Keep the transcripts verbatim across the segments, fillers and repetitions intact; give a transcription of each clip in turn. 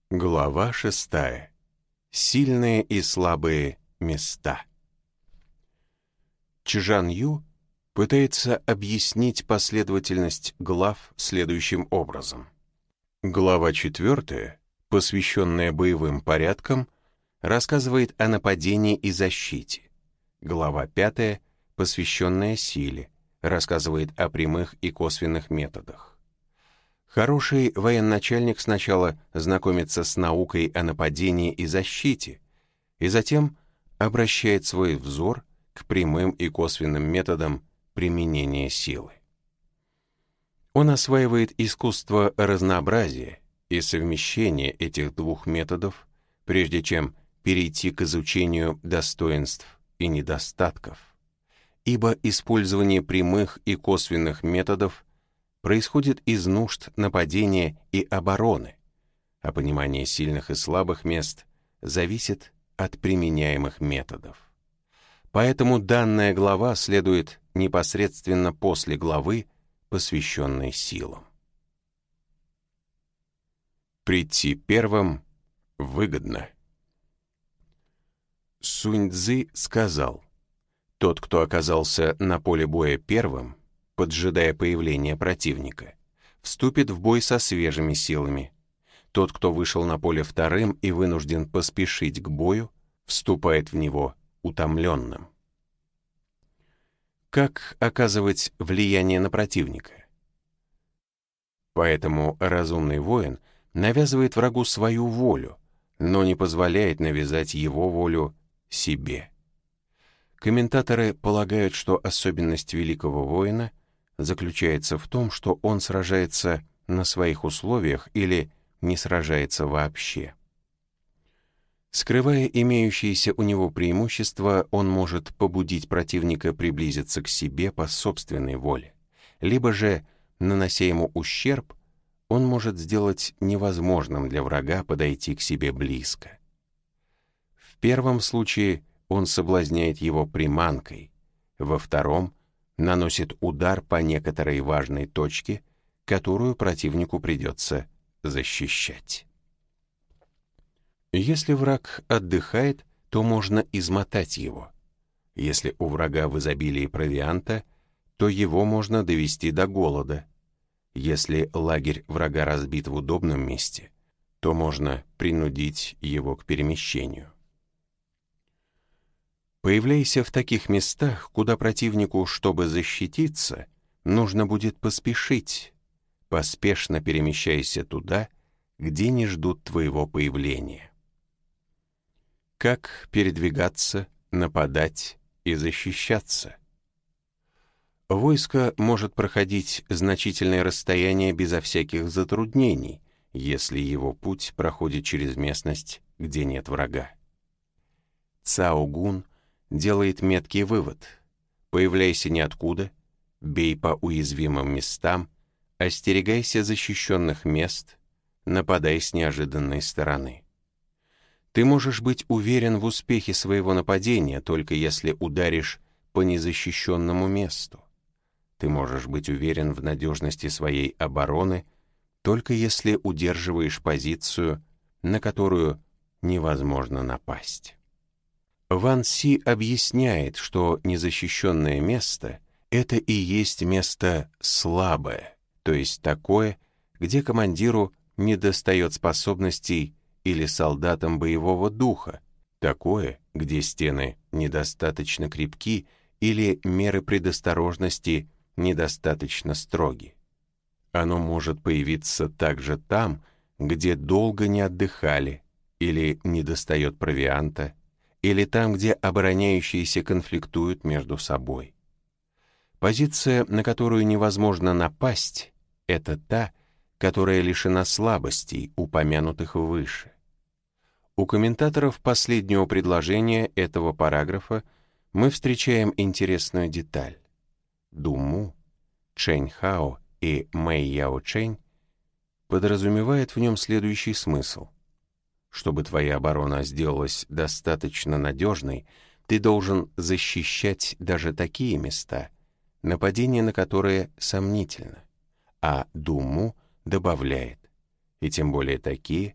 Глава шестая. Сильные и слабые места. Чжан Ю пытается объяснить последовательность глав следующим образом. Глава четвертая, посвященная боевым порядкам, рассказывает о нападении и защите. Глава пятая, посвященная силе, рассказывает о прямых и косвенных методах. Хороший военачальник сначала знакомится с наукой о нападении и защите, и затем обращает свой взор к прямым и косвенным методам применения силы. Он осваивает искусство разнообразия и совмещения этих двух методов, прежде чем перейти к изучению достоинств и недостатков, ибо использование прямых и косвенных методов происходит из нужд нападения и обороны, а понимание сильных и слабых мест зависит от применяемых методов. Поэтому данная глава следует непосредственно после главы, посвященной силам. Прийти первым выгодно. Сунь Цзы сказал: «Тот, кто оказался на поле боя первым, поджидая появления противника, вступит в бой со свежими силами. Тот, кто вышел на поле вторым и вынужден поспешить к бою, вступает в него утомленным». Как оказывать влияние на противника? Поэтому разумный воин навязывает врагу свою волю, но не позволяет навязать его волю себе. Комментаторы полагают, что особенность великого воина заключается в том, что он сражается на своих условиях или не сражается вообще. Скрывая имеющиеся у него преимущества, он может побудить противника приблизиться к себе по собственной воле, либо же, нанося ему ущерб, он может сделать невозможным для врага подойти к себе близко. В первом случае он соблазняет его приманкой, во втором наносит удар по некоторой важной точке, которую противнику придется защищать. Если враг отдыхает, то можно измотать его. Если у врага в изобилии провианта, то его можно довести до голода. Если лагерь врага разбит в удобном месте, то можно принудить его к перемещению. Появляйся в таких местах, куда противнику, чтобы защититься, нужно будет поспешить. Поспешно перемещайся туда, где не ждут твоего появления. Как передвигаться, нападать и защищаться? Войско может проходить значительное расстояние безо всяких затруднений, если его путь проходит через местность, где нет врага. Цао Гун делает меткий вывод: появляйся ниоткуда, бей по уязвимым местам, остерегайся защищенных мест, нападай с неожиданной стороны. Ты можешь быть уверен в успехе своего нападения, только если ударишь по незащищенному месту. Ты можешь быть уверен в надежности своей обороны, только если удерживаешь позицию, на которую невозможно напасть. Ван Си объясняет, что незащищенное место — это и есть место слабое, то есть такое, где командиру недостает способностей или солдатам боевого духа, такое, где стены недостаточно крепки или меры предосторожности недостаточно строги. Оно может появиться также там, где долго не отдыхали или недостает провианта, или там, где обороняющиеся конфликтуют между собой. Позиция, на которую невозможно напасть, это та, которая лишена слабостей, упомянутых выше. У комментаторов последнего предложения этого параграфа мы встречаем интересную деталь. Думу, Чэнь Хао и Мэй Яо Чэнь подразумевает в нем следующий смысл. Чтобы твоя оборона сделалась достаточно надежной, ты должен защищать даже такие места, нападение на которые сомнительно. А Думу добавляет, и тем более такие,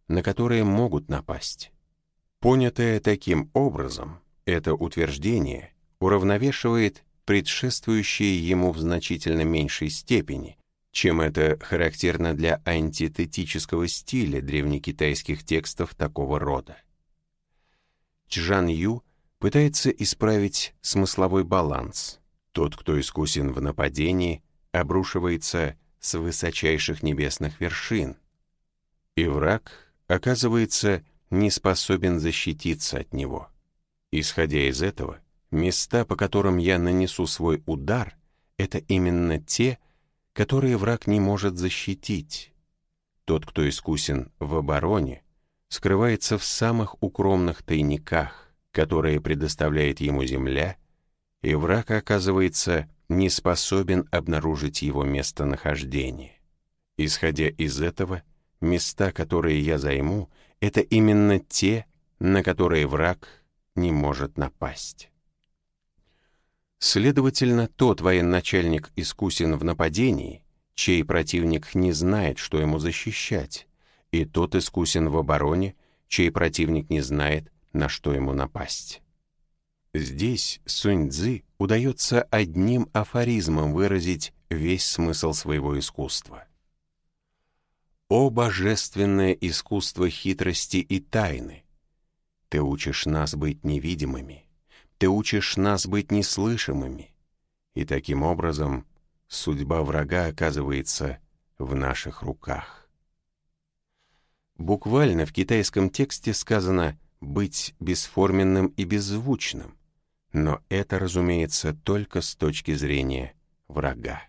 на которые могут напасть. Понятое таким образом, это утверждение уравновешивает предшествующие ему в значительно меньшей степени, чем это характерно для антитетического стиля древнекитайских текстов такого рода. Чжан Ю пытается исправить смысловой баланс. Тот, кто искусен в нападении, обрушивается с высочайших небесных вершин, и враг оказывается не способен защититься от него. Исходя из этого, места, по которым я нанесу свой удар, это именно те, которые враг не может защитить. Тот, кто искусен в обороне, скрывается в самых укромных тайниках, которые предоставляет ему земля, и враг оказывается не способен обнаружить его местонахождение. Исходя из этого, места, которые я займу, это именно те, на которые враг не может напасть. Следовательно, тот военачальник искусен в нападении, чей противник не знает, что ему защищать, и тот искусен в обороне, чей противник не знает, на что ему напасть. Здесь Сунь-Цзы удается одним афоризмом выразить весь смысл своего искусства. «О божественное искусство хитрости и тайны! Ты учишь нас быть невидимыми, ты учишь нас быть неслышимыми, и таким образом судьба врага оказывается в наших руках». Буквально в китайском тексте сказано «быть бесформенным и беззвучным», но это, разумеется, только с точки зрения врага.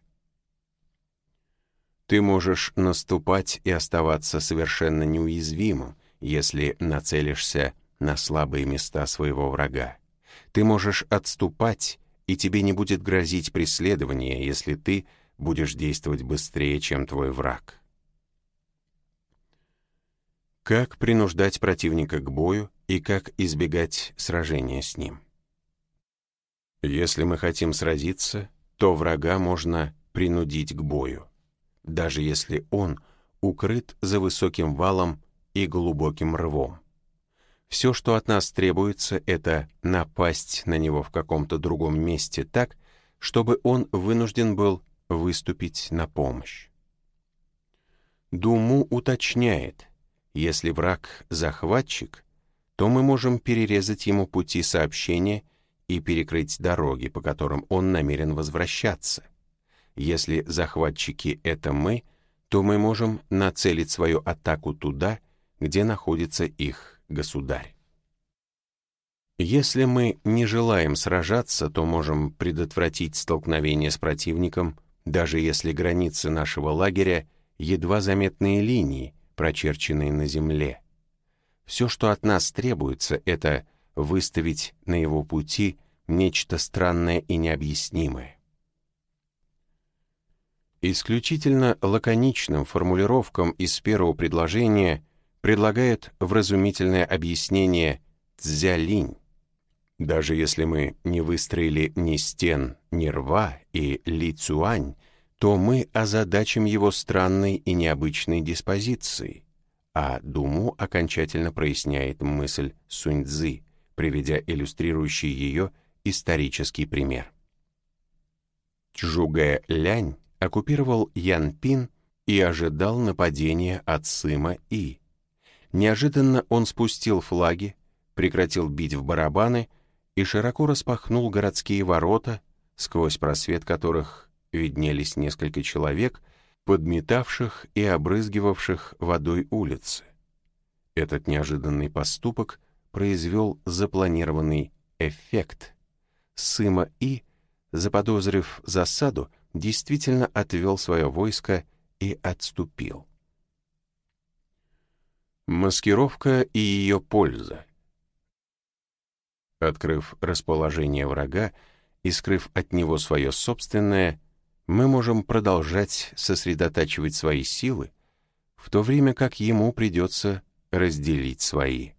Ты можешь наступать и оставаться совершенно неуязвимым, если нацелишься на слабые места своего врага. Ты можешь отступать, и тебе не будет грозить преследование, если ты будешь действовать быстрее, чем твой враг. Как принуждать противника к бою и как избегать сражения с ним? Если мы хотим сразиться, то врага можно принудить к бою, даже если он укрыт за высоким валом и глубоким рвом. Все, что от нас требуется, это напасть на него в каком-то другом месте так, чтобы он вынужден был выступить на помощь. Думу уточняет, если враг захватчик, то мы можем перерезать ему пути сообщения и перекрыть дороги, по которым он намерен возвращаться. Если захватчики — это мы, то мы можем нацелить свою атаку туда, где находится их государь. Если мы не желаем сражаться, то можем предотвратить столкновение с противником, даже если границы нашего лагеря — едва заметные линии, прочерченные на земле. Все, что от нас требуется, это выставить на его пути нечто странное и необъяснимое. Исключительно лаконичным формулировкам из первого предложения предлагает вразумительное объяснение «цзялинь». Даже если мы не выстроили ни стен, ни рва и ли-цюань, то мы озадачим его странной и необычной диспозицией, а Думу окончательно проясняет мысль Сунь-Цзы, приведя иллюстрирующий ее исторический пример. Чжугэ-лянь оккупировал Янпин и ожидал нападения от Сыма И. Неожиданно он спустил флаги, прекратил бить в барабаны и широко распахнул городские ворота, сквозь просвет которых виднелись несколько человек, подметавших и обрызгивавших водой улицы. Этот неожиданный поступок произвел запланированный эффект. Сыма И, заподозрив засаду, действительно отвел свое войско и отступил. Маскировка и ее польза. Открыв расположение врага и скрыв от него свое собственное, мы можем продолжать сосредотачивать свои силы, в то время как ему придется разделить свои.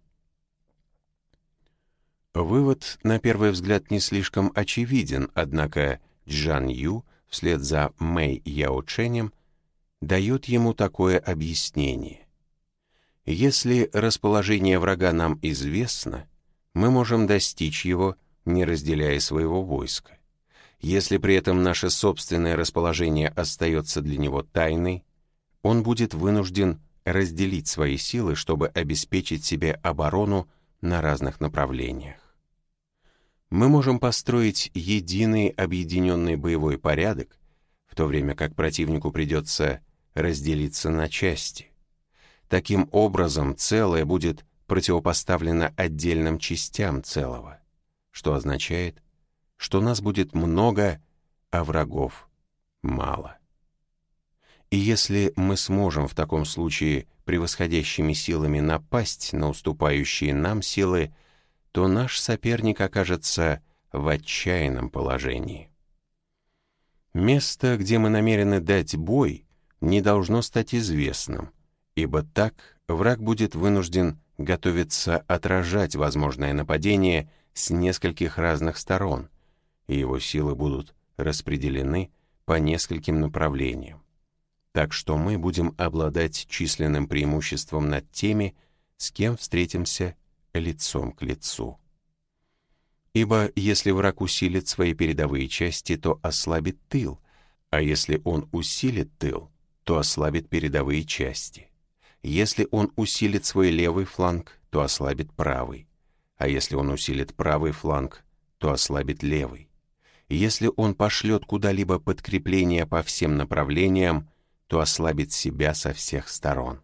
Вывод, на первый взгляд, не слишком очевиден, однако Чжан Ю вслед за Мэй Яо Чэнем дает ему такое объяснение. Если расположение врага нам известно, мы можем достичь его, не разделяя своего войска. Если при этом наше собственное расположение остается для него тайной, он будет вынужден разделить свои силы, чтобы обеспечить себе оборону на разных направлениях. Мы можем построить единый объединенный боевой порядок, в то время как противнику придется разделиться на части. Таким образом, целое будет противопоставлено отдельным частям целого, что означает, что нас будет много, а врагов мало. И если мы сможем в таком случае превосходящими силами напасть на уступающие нам силы, то наш соперник окажется в отчаянном положении. Место, где мы намерены дать бой, не должно стать известным, ибо так враг будет вынужден готовиться отражать возможное нападение с нескольких разных сторон, и его силы будут распределены по нескольким направлениям. Так что мы будем обладать численным преимуществом над теми, с кем встретимся лицом к лицу. Ибо если враг усилит свои передовые части, то ослабит тыл, а если он усилит тыл, то ослабит передовые части. Если он усилит свой левый фланг, то ослабит правый, а если он усилит правый фланг, то ослабит левый. Если он пошлет куда-либо подкрепление по всем направлениям, то ослабит себя со всех сторон.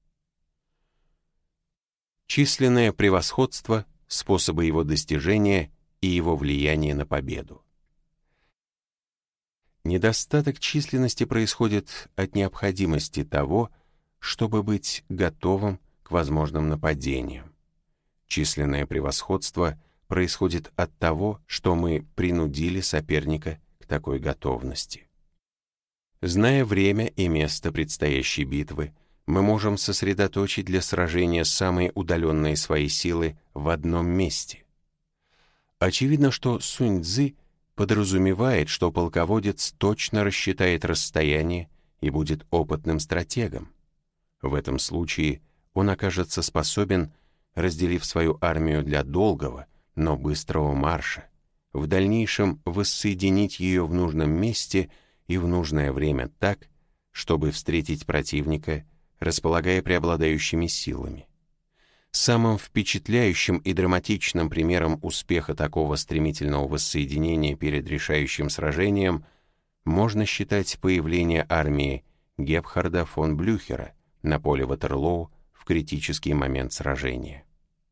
Численное превосходство, способы его достижения и его влияние на победу. Недостаток численности происходит от необходимости того, чтобы быть готовым к возможным нападениям. Численное превосходство происходит от того, что мы принудили соперника к такой готовности. Зная время и место предстоящей битвы, мы можем сосредоточить для сражения самые удаленные свои силы в одном месте. Очевидно, что Сунь-Цзы подразумевает, что полководец точно рассчитает расстояние и будет опытным стратегом. В этом случае он окажется способен, разделив свою армию для долгого, но быстрого марша, в дальнейшем воссоединить ее в нужном месте и в нужное время так, чтобы встретить противника, располагая преобладающими силами. Самым впечатляющим и драматичным примером успеха такого стремительного воссоединения перед решающим сражением можно считать появление армии Гепхарда фон Блюхера на поле Ватерлоу в критический момент сражения.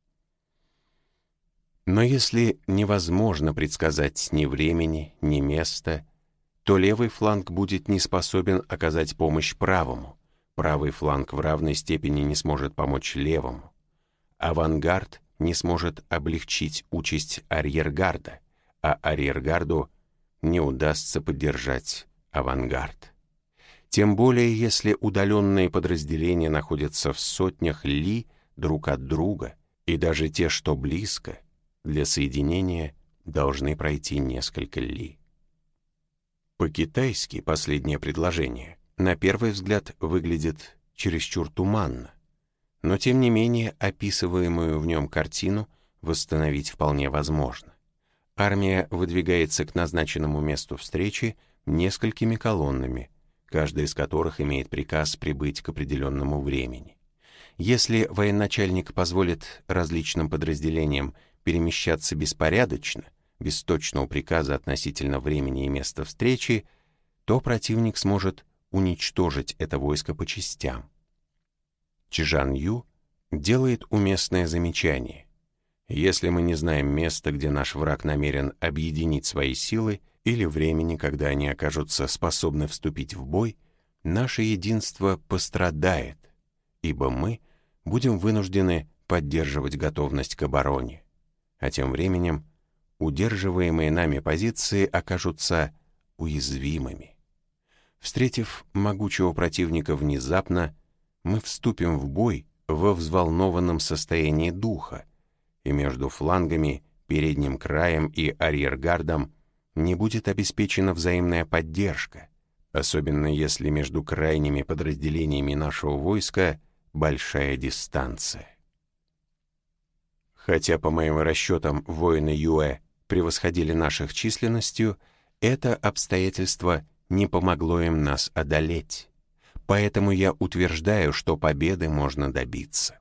Но если невозможно предсказать ни времени, ни места, то левый фланг будет не способен оказать помощь правому, правый фланг в равной степени не сможет помочь левому, авангард не сможет облегчить участь арьергарда, а арьергарду не удастся поддержать авангард. Тем более, если удаленные подразделения находятся в сотнях ли друг от друга, и даже те, что близко, для соединения должны пройти несколько ли. По-китайски последнее предложение на первый взгляд выглядит чересчур туманно, но тем не менее описываемую в нем картину восстановить вполне возможно. Армия выдвигается к назначенному месту встречи несколькими колоннами, каждая из которых имеет приказ прибыть к определенному времени. Если военачальник позволит различным подразделениям перемещаться беспорядочно, без точного приказа относительно времени и места встречи, то противник сможет уничтожить это войско по частям. Чжан Ю делает уместное замечание. Если мы не знаем места, где наш враг намерен объединить свои силы, или времени, когда они окажутся способны вступить в бой, наше единство пострадает, ибо мы будем вынуждены поддерживать готовность к обороне, а тем временем удерживаемые нами позиции окажутся уязвимыми. Встретив могучего противника внезапно, мы вступим в бой во взволнованном состоянии духа, и между флангами, передним краем и арьергардом не будет обеспечена взаимная поддержка, особенно если между крайними подразделениями нашего войска большая дистанция. Хотя, по моим расчетам, воины Юэ превосходили наших численностью, это обстоятельство не помогло им нас одолеть. Поэтому я утверждаю, что победы можно добиться.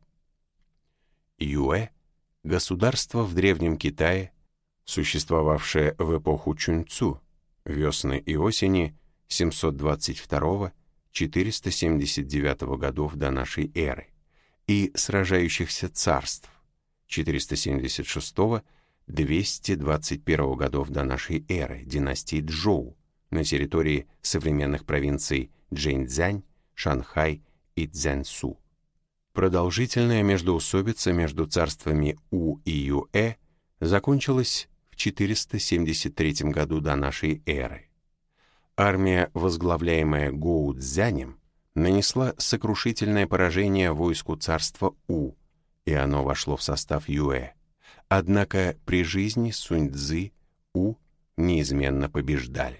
Юэ — государство в Древнем Китае, существовавшее в эпоху Чуньцу, весны и осени семьсот двадцать второго — четыреста семьдесят девятого годов до нашей эры, и сражающихся царств четыреста семьдесят шестого — двести двадцать первого годов до нашей эры, династии Чжоу, на территории современных провинций Чжэньцзянь, Шанхай и Цзянсу. Продолжительная междоусобица между царствами У и Юэ закончилась в четыреста семьдесят третьем году до нашей эры. Армия, возглавляемая Гоу Цзянем, нанесла сокрушительное поражение войску царства У, и оно вошло в состав Юэ. Однако при жизни Сунь-Цзы У неизменно побеждали.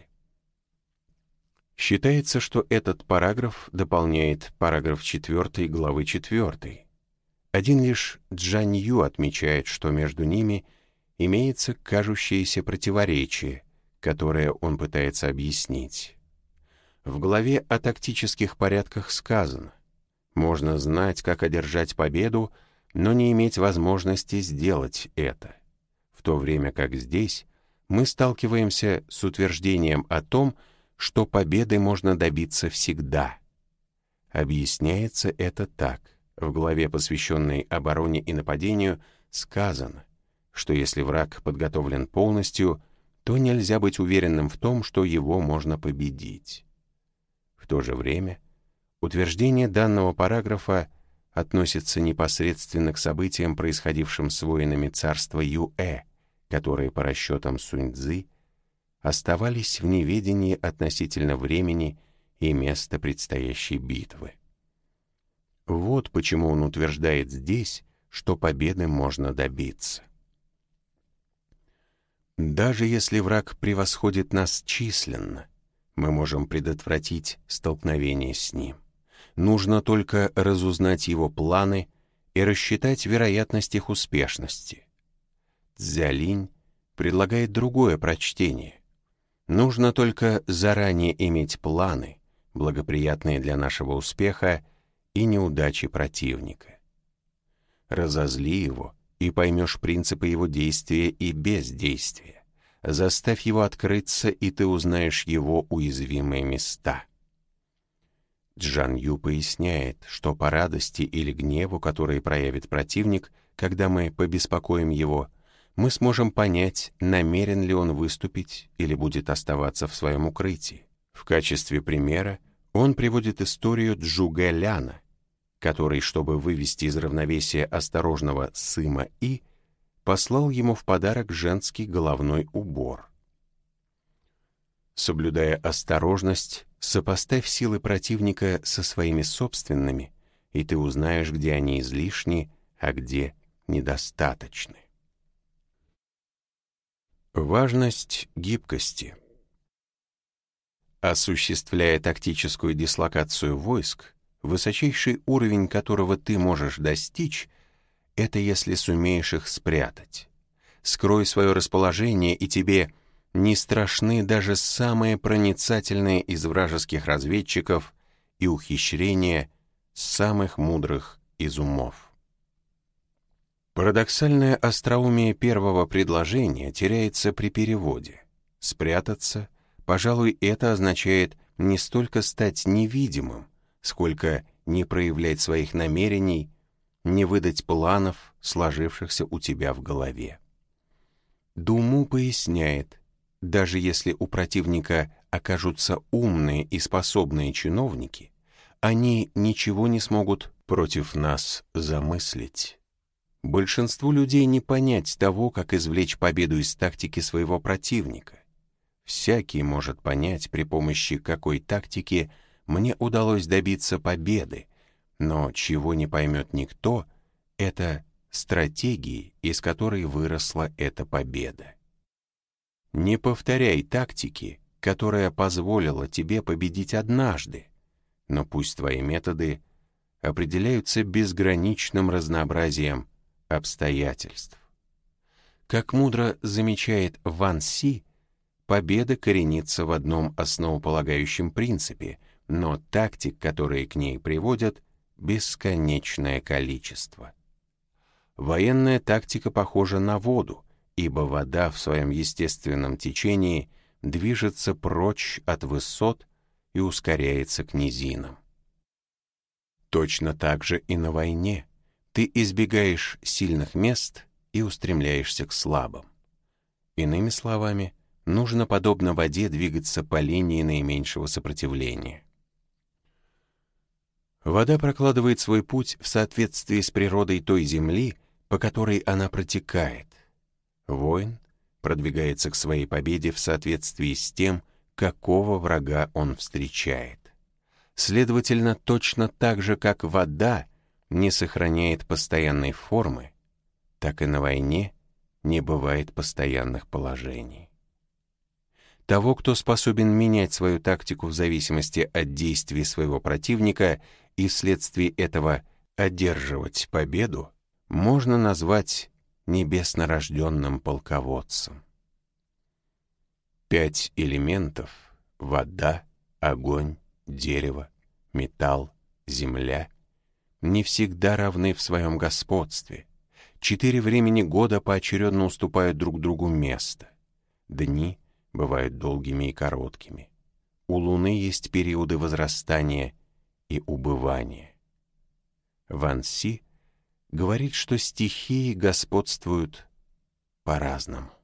Считается, что этот параграф дополняет параграф четвёртый главы четвёртой. Один лишь Джань-Ю отмечает, что между ними имеется кажущееся противоречие, которое он пытается объяснить. В главе о тактических порядках сказано: «Можно знать, как одержать победу, но не иметь возможности сделать это», в то время как здесь мы сталкиваемся с утверждением о том, что победы можно добиться всегда. Объясняется это так. В главе, посвященной обороне и нападению, сказано, что если враг подготовлен полностью, то нельзя быть уверенным в том, что его можно победить. В то же время утверждение данного параграфа относится непосредственно к событиям, происходившим с воинами царства Юэ, которые, по расчетам Сунь-Цзы, оставались в неведении относительно времени и места предстоящей битвы. Вот почему он утверждает здесь, что победы можно добиться. Даже если враг превосходит нас численно, мы можем предотвратить столкновение с ним. Нужно только разузнать его планы и рассчитать вероятность их успешности. Цзялинь предлагает другое прочтение. Нужно только заранее иметь планы, благоприятные для нашего успеха и неудачи противника. Разозли его, и поймешь принципы его действия и бездействия. Заставь его открыться, и ты узнаешь его уязвимые места. Джан-Ю поясняет, что по радости или гневу, которые проявит противник, когда мы побеспокоим его, мы сможем понять, намерен ли он выступить или будет оставаться в своем укрытии. В качестве примера он приводит историю Чжугэ Ляна, который, чтобы вывести из равновесия осторожного Сыма И, послал ему в подарок женский головной убор. Соблюдая осторожность, сопоставь силы противника со своими собственными, и ты узнаешь, где они излишни, а где недостаточны. Важность гибкости. Осуществляя тактическую дислокацию войск, высочайший уровень которого ты можешь достичь, это если сумеешь их спрятать. Скрой свое расположение, и тебе не страшны даже самые проницательные из вражеских разведчиков и ухищрения самых мудрых из умов. Парадоксальное остроумие первого предложения теряется при переводе. Спрятаться, пожалуй, это означает не столько стать невидимым, сколько не проявлять своих намерений, не выдать планов, сложившихся у тебя в голове. Думу поясняет, даже если у противника окажутся умные и способные чиновники, они ничего не смогут против нас замыслить. Большинству людей не понять того, как извлечь победу из тактики своего противника. Всякий может понять, при помощи какой тактики мне удалось добиться победы, но чего не поймет никто, это стратегии, из которой выросла эта победа. Не повторяй тактики, которая позволила тебе победить однажды, но пусть твои методы определяются безграничным разнообразием обстоятельств. Как мудро замечает Ван Си, победа коренится в одном основополагающем принципе, но тактик, которые к ней приводят, бесконечное количество. Военная тактика похожа на воду, ибо вода в своем естественном течении движется прочь от высот и ускоряется к низинам. Точно так же и на войне ты избегаешь сильных мест и устремляешься к слабым. Иными словами, нужно, подобно воде, двигаться по линии наименьшего сопротивления. Вода прокладывает свой путь в соответствии с природой той земли, по которой она протекает. Воин продвигается к своей победе в соответствии с тем, какого врага он встречает. Следовательно, точно так же, как вода не сохраняет постоянной формы, так и на войне не бывает постоянных положений. Того, кто способен менять свою тактику в зависимости от действий своего противника и вследствие этого одерживать победу, можно назвать небеснорожденным полководцем. Пять элементов — вода, огонь, дерево, металл, земля — не всегда равны в своем господстве. Четыре времени года поочередно уступают друг другу место. Дни бывают долгими и короткими. У Луны есть периоды возрастания и убывания. Ван Си говорит, что стихии господствуют по-разному.